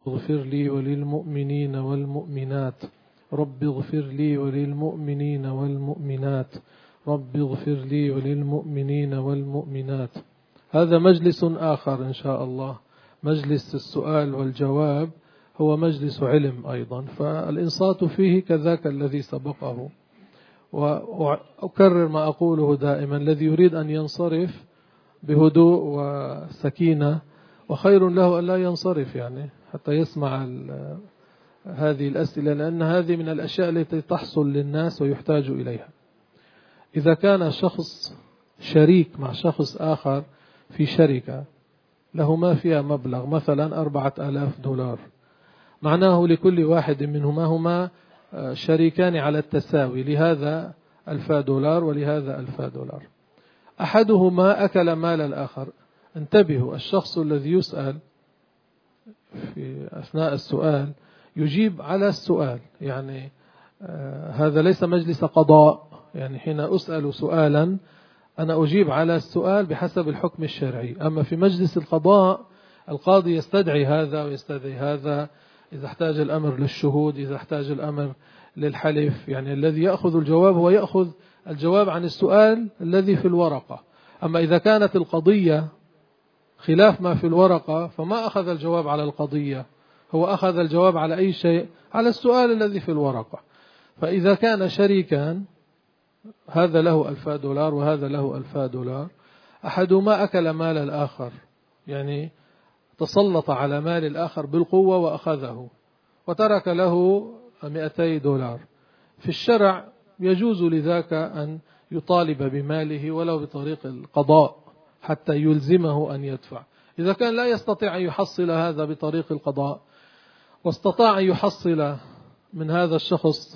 اغفر لي وللمؤمنين والمؤمنات رب اغفر لي وللمؤمنين والمؤمنات رب اغفر لي وللمؤمنين والمؤمنات. هذا مجلس آخر إن شاء الله، مجلس السؤال والجواب هو مجلس علم أيضا، فالإنصات فيه كذاك الذي سبقه. وأكرر ما أقوله دائما: الذي يريد أن ينصرف بهدوء وسكينة وخير له أن لا ينصرف، يعني حتى يسمع هذه الأسئلة، لأن هذه من الأشياء التي تحصل للناس ويحتاج إليها. إذا كان شخص شريك مع شخص آخر في شركة له ما فيها مبلغ مثلا 4,000 دولار، معناه لكل واحد منهما هما شريكان على التساوي، لهذا 1,000 دولار ولهذا 1,000 دولار. أحدهما أكل مال الآخر. انتبهوا، الشخص الذي يسأل في أثناء السؤال يجيب على السؤال، يعني هذا ليس مجلس قضاء، يعني حين أسأل سؤالا أنا أجيب على السؤال بحسب الحكم الشرعي. أما في مجلس القضاء القاضي يستدعي هذا ويستدعي هذا، إذا احتاج الأمر للشهود، إذا احتاج الأمر للحلف، يعني الذي يأخذ الجواب هو يأخذ الجواب عن السؤال الذي في الورقة. أما إذا كانت القضية خلاف ما في الورقة فما أخذ الجواب على القضية، هو أخذ الجواب على أي شيء؟ على السؤال الذي في الورقة. فإذا كان شريكان، هذا له 1,000 دولار وهذا له 1,000 دولار، أحدهما أكل مال الآخر، يعني تسلط على مال الآخر بالقوة وأخذه وترك له 200 دولار. في الشرع يجوز لذاك أن يطالب بماله ولو بطريق القضاء حتى يلزمه أن يدفع. إذا كان لا يستطيع أن يحصل هذا بطريق القضاء واستطاع أن يحصل من هذا الشخص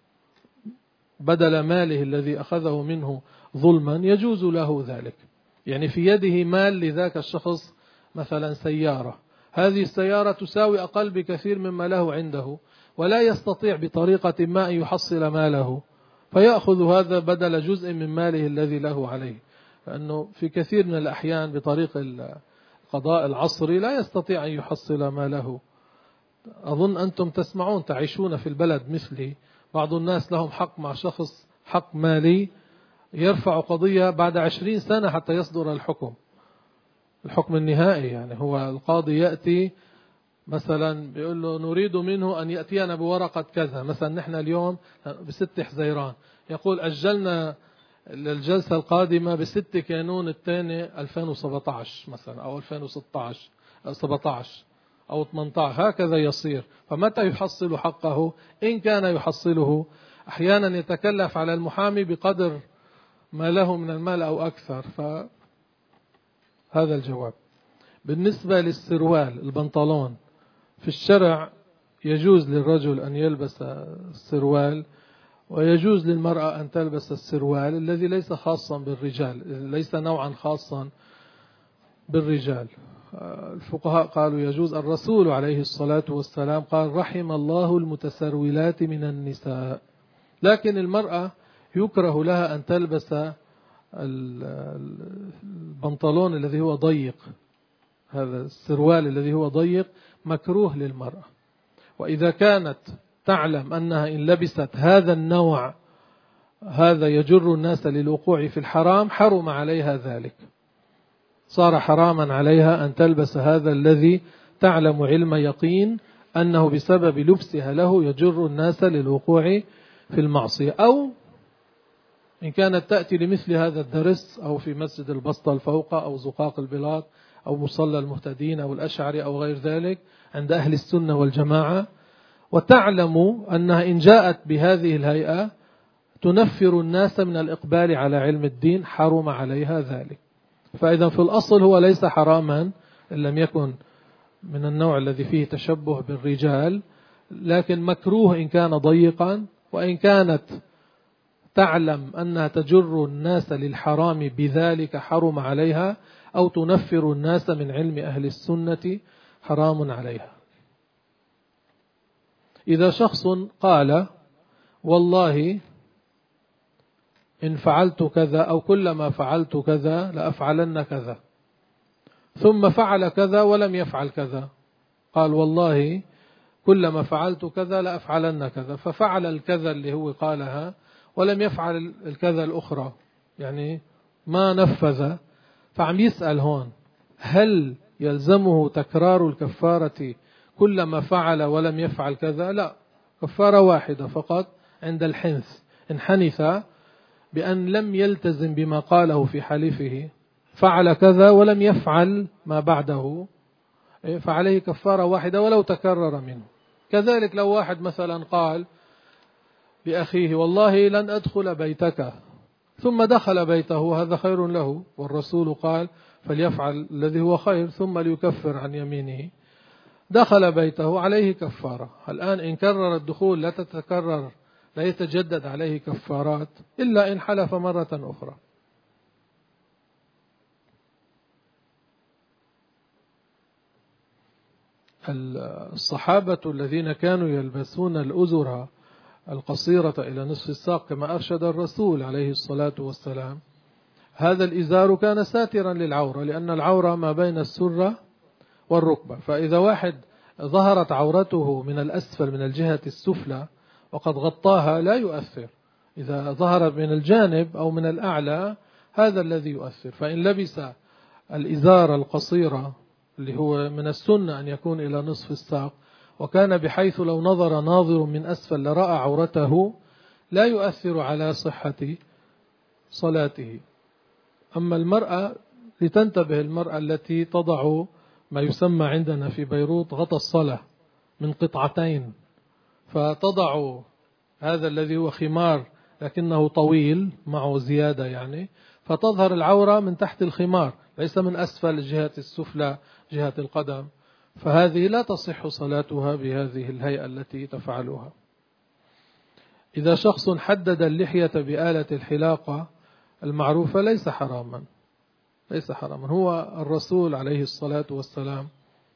بدل ماله الذي أخذه منه ظلما، يجوز له ذلك. يعني في يده مال لذاك الشخص، مثلا سيارة، هذه السيارة تساوي أقل بكثير مما له عنده، ولا يستطيع بطريقة ما أن يحصل ماله، فيأخذ هذا بدل جزء من ماله الذي له عليه، لأنه في كثير من الأحيان بطريق القضاء العصري لا يستطيع أن يحصل ماله. أظن أنتم تسمعون، تعيشون في البلد مثلي، بعض الناس لهم حق مع شخص، حق مالي، يرفع قضية بعد 20 سنة حتى يصدر الحكم النهائي. يعني هو القاضي يأتي مثلا بيقول له نريد منه أن يأتينا بورقة كذا، مثلا نحن اليوم ب6 حزيران، يقول أجلنا للجلسة القادمة ب6 كانون الثاني 2017 مثلا، أو 2016 أو 17 أو 18، هكذا يصير. فمتى يحصل حقه؟ إن كان يحصله، أحيانا يتكلف على المحامي بقدر ما له من المال أو أكثر. فهذا الجواب. بالنسبة للسروال، البنطلون، في الشرع يجوز للرجل أن يلبس السروال، ويجوز للمرأة أن تلبس السروال الذي ليس خاصا بالرجال، ليس نوعا خاصا بالرجال. الفقهاء قالوا يجوز. الرسول عليه الصلاة والسلام قال رحم الله المتسرولات من النساء. لكن المرأة يكره لها أن تلبس البنطلون الذي هو ضيق، هذا السروال الذي هو ضيق مكروه للمرأة. وإذا كانت تعلم أنها إن لبست هذا النوع هذا يجر الناس للوقوع في الحرام، حرم عليها ذلك، صار حراما عليها أن تلبس هذا الذي تعلم علم يقين أنه بسبب لبسها له يجر الناس للوقوع في المعصية. أو إن كانت تأتي لمثل هذا الدرس أو في مسجد البسطة الفوقة أو زقاق البلاط أو مصلى المهتدين أو الأشعري أو غير ذلك عند أهل السنة والجماعة، وتعلم أنها إن جاءت بهذه الهيئة تنفر الناس من الإقبال على علم الدين، حرم عليها ذلك. فإذا في الأصل هو ليس حراما إن لم يكن من النوع الذي فيه تشبه بالرجال، لكن مكروه إن كان ضيقا. وإن كانت تعلم أنها تجر الناس للحرام بذلك حرم عليها، أو تنفر الناس من علم أهل السنة حرام عليها. إذا شخص قال والله إن فعلت كذا أو كلما فعلت كذا لأفعلن كذا، ثم فعل كذا ولم يفعل كذا، قال والله كلما فعلت كذا لأفعلن كذا، ففعل الكذا اللي هو قالها ولم يفعل الكذا الأخرى، يعني ما نفذ. فعم يسأل هون هل يلزمه تكرار الكفارة كلما فعل ولم يفعل كذا؟ لا، كفارة واحدة فقط عند الحنث، انحنث بأن لم يلتزم بما قاله في حليفه، فعل كذا ولم يفعل ما بعده، فعليه كفارة واحدة ولو تكرر منه. كذلك لو واحد مثلا قال لأخيه والله لن أدخل بيتك، ثم دخل بيته، هذا خير له، والرسول قال فليفعل الذي هو خير ثم ليكفر عن يمينه. دخل بيته عليه كفارة. الآن إن كرر الدخول لا تتكرر، لا يتجدد عليه كفارات إلا إن حلف مرة أخرى. الصحابة الذين كانوا يلبسون الأزر القصيرة إلى نصف الساق كما أرشد الرسول عليه الصلاة والسلام، هذا الإزار كان ساترا للعورة، لأن العورة ما بين السرة والركبة، فإذا واحد ظهرت عورته من الأسفل من الجهة السفلى وقد غطاها لا يؤثر، إذا ظهرت من الجانب أو من الأعلى هذا الذي يؤثر. فإن لبس الإزار القصيرة اللي هو من السنة أن يكون إلى نصف الساق، وكان بحيث لو نظر ناظر من أسفل لرأى عورته، لا يؤثر على صحة صلاته. أما المرأة لتنتبه، المرأة التي تضع ما يسمى عندنا في بيروت غطى الصلاة من قطعتين، فتضع هذا الذي هو خمار لكنه طويل معه زيادة يعني، فتظهر العورة من تحت الخمار ليس من أسفل الجهة السفلى جهة القدم، فهذه لا تصح صلاتها بهذه الهيئة التي تفعلها. إذا شخص حدد اللحية بآلة الحلاقة المعروفة ليس حراما، ليس حراما. هو الرسول عليه الصلاة والسلام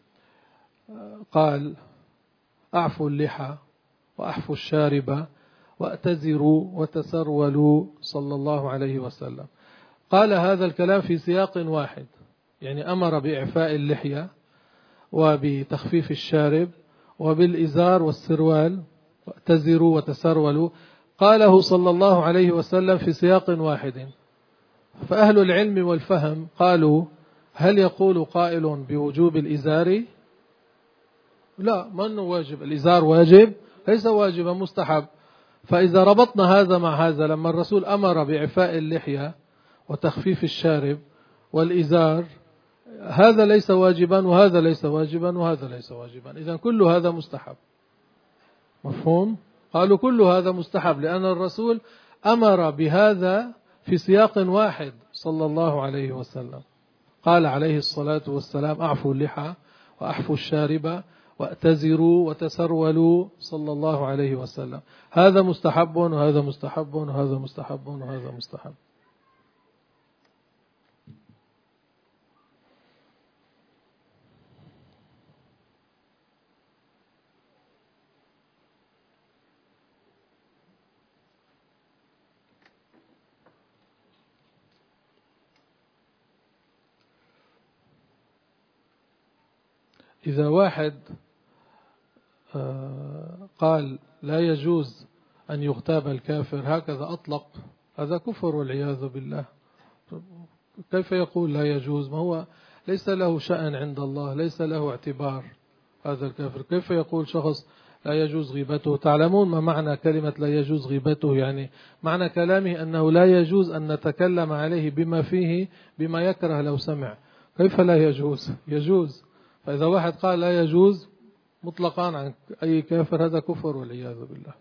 قال أعفوا اللحى وأحفوا الشارب وأتزروا وتسرولوا صلى الله عليه وسلم. قال هذا الكلام في سياق واحد، يعني أمر بإعفاء اللحية وبتخفيف الشارب وبالإزار والسروال، وأتزروا وتسرولوا، قاله صلى الله عليه وسلم في سياق واحد. فأهل العلم والفهم قالوا هل يقول قائل بوجوب الإزار؟ لا، ما أنه واجب، الإزار واجب ليس واجبا، مستحب. فإذا ربطنا هذا مع هذا، لما الرسول أمر بإعفاء اللحية وتخفيف الشارب والإزار، هذا ليس واجبا وهذا ليس واجبا وهذا ليس واجبا، إذن كل هذا مستحب. مفهوم؟ قالوا كل هذا مستحب لأن الرسول أمر بهذا في سياق واحد صلى الله عليه وسلم. قال عليه الصلاة والسلام أعفوا اللحى وأحفوا الشارب وأتزروا وتسرولوا صلى الله عليه وسلم. هذا مستحب وهذا مستحب وهذا مستحب وهذا مستحب. إذا واحد قال لا يجوز أن يغتاب الكافر هكذا أطلق، هذا كفر والعياذ بالله. كيف يقول لا يجوز؟ ما هو ليس له شأن عند الله، ليس له اعتبار هذا الكافر. كيف يقول شخص لا يجوز غيبته؟ تعلمون ما معنى كلمة لا يجوز غيبته؟ يعني معنى كلامه أنه لا يجوز أن نتكلم عليه بما فيه بما يكره لو سمع. كيف لا يجوز؟ يجوز. فإذا واحد قال لا يجوز مطلقا عن أي كافر هذا كفر والعياذ بالله.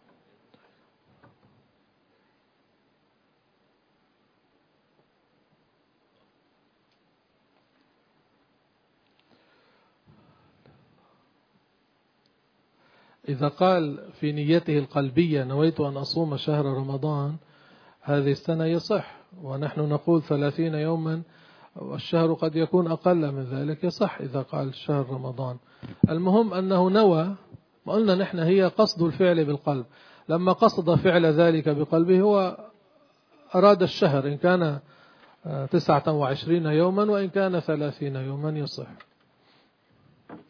إذا قال في نيته القلبية نويت أن أصوم شهر رمضان هذه السنة يصح، ونحن نقول 30 يوما والشهر قد يكون أقل من ذلك، يصح إذا قال شهر رمضان. المهم أنه نوى، وقلنا نحن هي قصد الفعل بالقلب. لما قصد فعل ذلك بقلبه هو أراد الشهر، إن كان 29 يوما وإن كان 30 يوما يصح.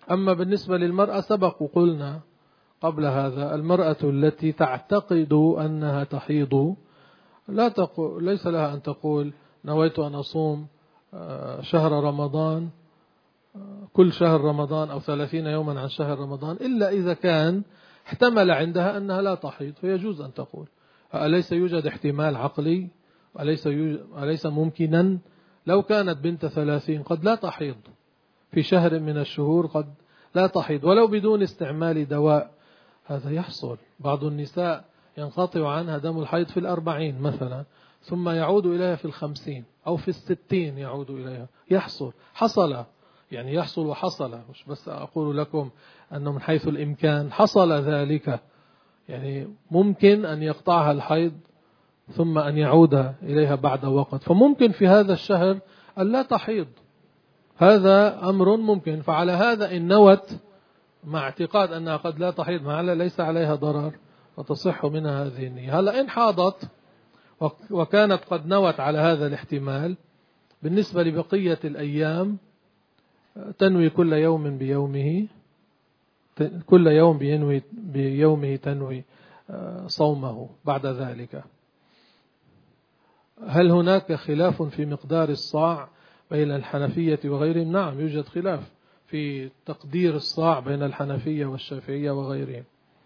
أما بالنسبة للمرأة سبق وقلنا قبل هذا المرأة التي تعتقد أنها تحيض ليس لها أن تقول نويت أن أصوم شهر رمضان كل شهر رمضان أو 30 يوما عن شهر رمضان إلا إذا كان احتمل عندها أنها لا تحيض، فيجوز أن تقول. أليس يوجد احتمال عقلي؟ أليس ممكنا لو كانت بنت 30 قد لا تحيض في شهر من الشهور، قد لا تحيض ولو بدون استعمال دواء؟ هذا يحصل. بعض النساء ينقطع عنها دم الحيض في 40 مثلا، ثم يعود إليها في 50 أو في 60 يعود إليها. حصل يعني يحصل وحصل، مش بس أقول لكم أنه من حيث الإمكان حصل ذلك، يعني ممكن أن يقطعها الحيض ثم أن يعود إليها بعد وقت، فممكن في هذا الشهر أن لا تحيض، هذا أمر ممكن. فعلى هذا إن نوت مع اعتقاد أنها قد لا تحيض معها ليس عليها ضرر وتصح منها هذه النية. هلا إن حاضت وكانت قد نوت على هذا الاحتمال، بالنسبة لبقية الأيام تنوي كل يوم بيومه، كل يوم بيومه تنوي صومه بعد ذلك. هل هناك خلاف في مقدار الصاع بين الحنفية وغيرهم؟ نعم، يوجد خلاف في تقدير الصاع بين الحنفية والشافعية وغيرهم.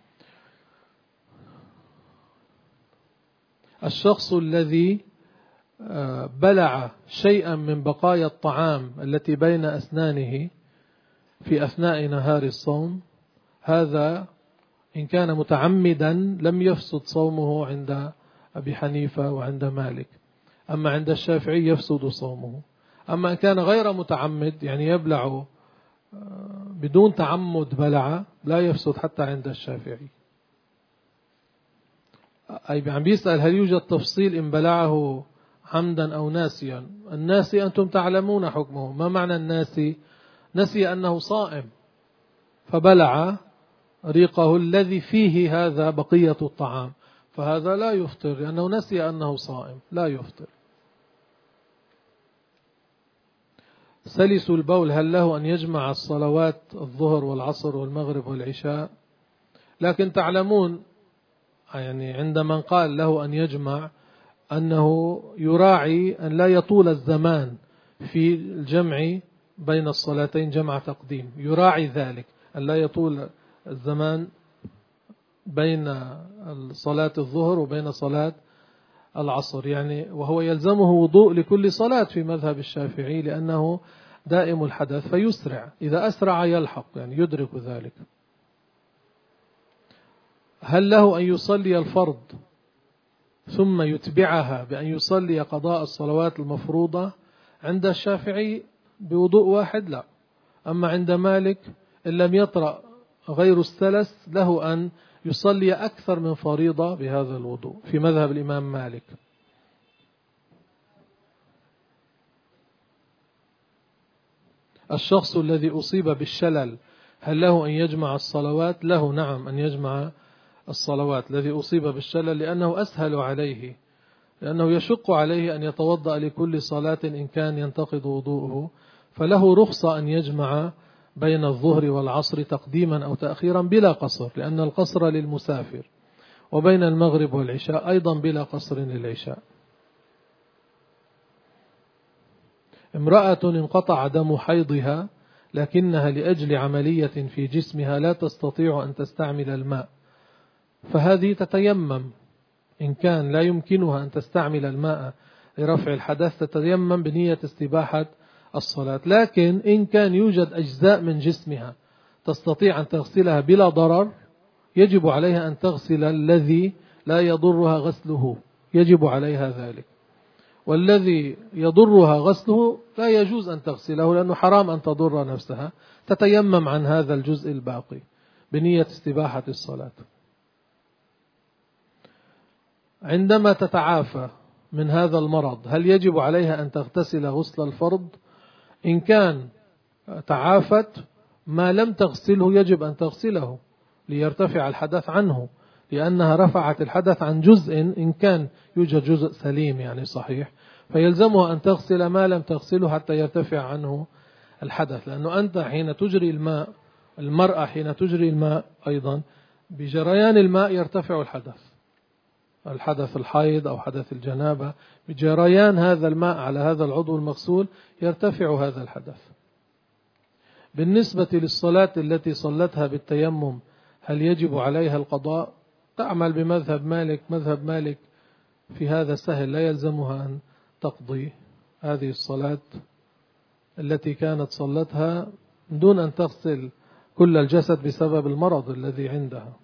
الشخص الذي بلع شيئا من بقايا الطعام التي بين أسنانه في أثناء نهار الصوم، هذا إن كان متعمدا لم يفسد صومه عند أبي حنيفة وعند مالك، أما عند الشافعي يفسد صومه. أما إن كان غير متعمد يعني يبلع بدون تعمد بلع لا يفسد حتى عند الشافعي. أي عم بيسأل هل يوجد تفصيل إن بلعه عمدا أو ناسيا؟ الناسي أنتم تعلمون حكمه. ما معنى الناسي؟ نسي أنه صائم فبلع ريقه الذي فيه هذا بقية الطعام، فهذا لا يفطر لأنه نسي أنه صائم، لا يفطر. سلس البول هل له أن يجمع الصلوات الظهر والعصر والمغرب والعشاء؟ لكن تعلمون يعني عند من قال له أن يجمع أنه يراعي أن لا يطول الزمان في الجمع بين الصلاتين جمع تقديم، يراعي ذلك أن لا يطول الزمان بين صلاة الظهر وبين صلاة العصر، يعني وهو يلزمه وضوء لكل صلاة في مذهب الشافعي لأنه دائم الحدث فيسرع، إذا أسرع يلحق يعني يدرك ذلك. هل له أن يصلي الفرض ثم يتبعها بأن يصلي قضاء الصلوات المفروضة؟ عند الشافعي بوضوء واحد لا، أما عند مالك إن لم يطرأ غير السلس له أن يصلي أكثر من فريضة بهذا الوضوء في مذهب الإمام مالك. الشخص الذي أصيب بالشلل هل له أن يجمع الصلوات؟ له نعم أن يجمع الصلوات الذي أصيب بالشلل، لأنه أسهل عليه، لأنه يشق عليه أن يتوضأ لكل صلاة إن كان ينتقض وضوءه، فله رخصة أن يجمع بين الظهر والعصر تقديما أو تأخيرا بلا قصر، لأن القصر للمسافر، وبين المغرب والعشاء أيضا بلا قصر للعشاء. امرأة انقطع دم حيضها لكنها لأجل عملية في جسمها لا تستطيع أن تستعمل الماء، فهذه تتيمم. إن كان لا يمكنها أن تستعمل الماء لرفع الحدث تتيمم بنية استباحة الصلاة. لكن إن كان يوجد أجزاء من جسمها تستطيع أن تغسلها بلا ضرر يجب عليها أن تغسل الذي لا يضرها غسله، يجب عليها ذلك. والذي يضرها غسله لا يجوز أن تغسله لأنه حرام أن تضر نفسها، تتيمم عن هذا الجزء الباقي بنية استباحة الصلاة. عندما تتعافى من هذا المرض هل يجب عليها أن تغتسل غسل الفرض؟ إن كان تعافت ما لم تغسله يجب أن تغسله ليرتفع الحدث عنه، لأنها رفعت الحدث عن جزء إن كان يوجد جزء سليم يعني صحيح، فيلزمها أن تغسل ما لم تغسله حتى يرتفع عنه الحدث. لأنه أنت حين تجري الماء المرأة حين تجري الماء أيضا بجريان الماء يرتفع الحدث الحيض أو حدث الجنابة، بجريان هذا الماء على هذا العضو المغسول يرتفع هذا الحدث. بالنسبة للصلاة التي صلتها بالتيمم هل يجب عليها القضاء؟ تعمل بمذهب مالك. مذهب مالك في هذا سهل، لا يلزمها أن تقضي هذه الصلاة التي كانت صلتها دون أن تغسل كل الجسد بسبب المرض الذي عندها.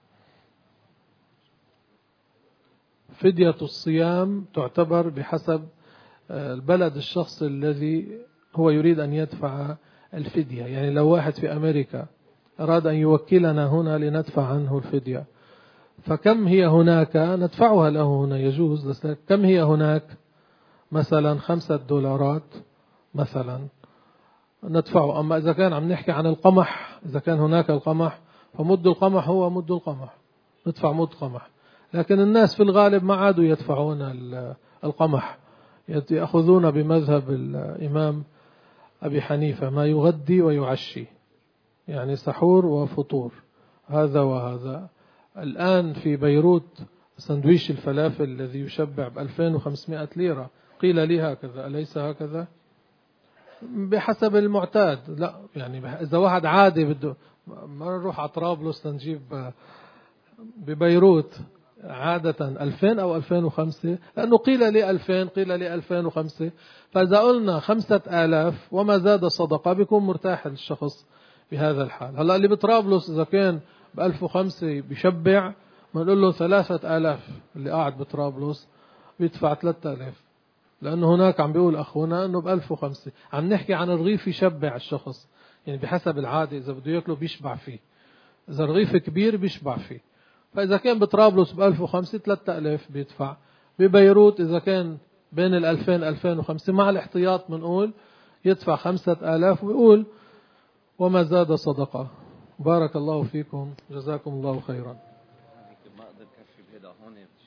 فدية الصيام تعتبر بحسب البلد الشخص الذي هو يريد أن يدفع الفدية. يعني لو واحد في أمريكا أراد أن يوكلنا هنا لندفع عنه الفدية، فكم هي هناك ندفعها له هنا يجوز. كم هي هناك؟ مثلا $5 مثلا ندفعه. أما إذا كان عم نحكي عن القمح، إذا كان هناك القمح فمد القمح هو مد القمح، ندفع مد قمح. لكن الناس في الغالب ما عادوا يدفعون القمح، يأخذون بمذهب الإمام أبي حنيفة ما يغدي ويعشي، يعني سحور وفطور، هذا وهذا. الآن في بيروت سندويش الفلافل الذي يشبع ب2500 ليرة، قيل لي هكذا، أليس هكذا؟ بحسب المعتاد. لا يعني إذا واحد عادي بده ما نروح على طرابلس نجيب ببيروت عادة 2000 أو 2005، لأنه قيل لي 2000 قيل لي 2005. فإذا قلنا 5000 وما زاد صدقة بيكون مرتاح الشخص بهذا الحال. هلأ اللي بطرابلس إذا كان ب1005 بيشبع، بنقول له 3000. اللي قاعد بطرابلس بيدفع 3000، لأنه هناك عم بيقول أخونا أنه ب1005. عم نحكي عن الرغيف يشبع الشخص، يعني بحسب العادة إذا بده يأكله بيشبع فيه، إذا الرغيف كبير بيشبع فيه. فإذا كان بطرابلس ب1005 3000 بيدفع. ببيروت إذا كان بين 2000-2005 مع الاحتياط بنقول يدفع 5000، ويقول وما زاد صدقة. بارك الله فيكم، جزاكم الله خيرا.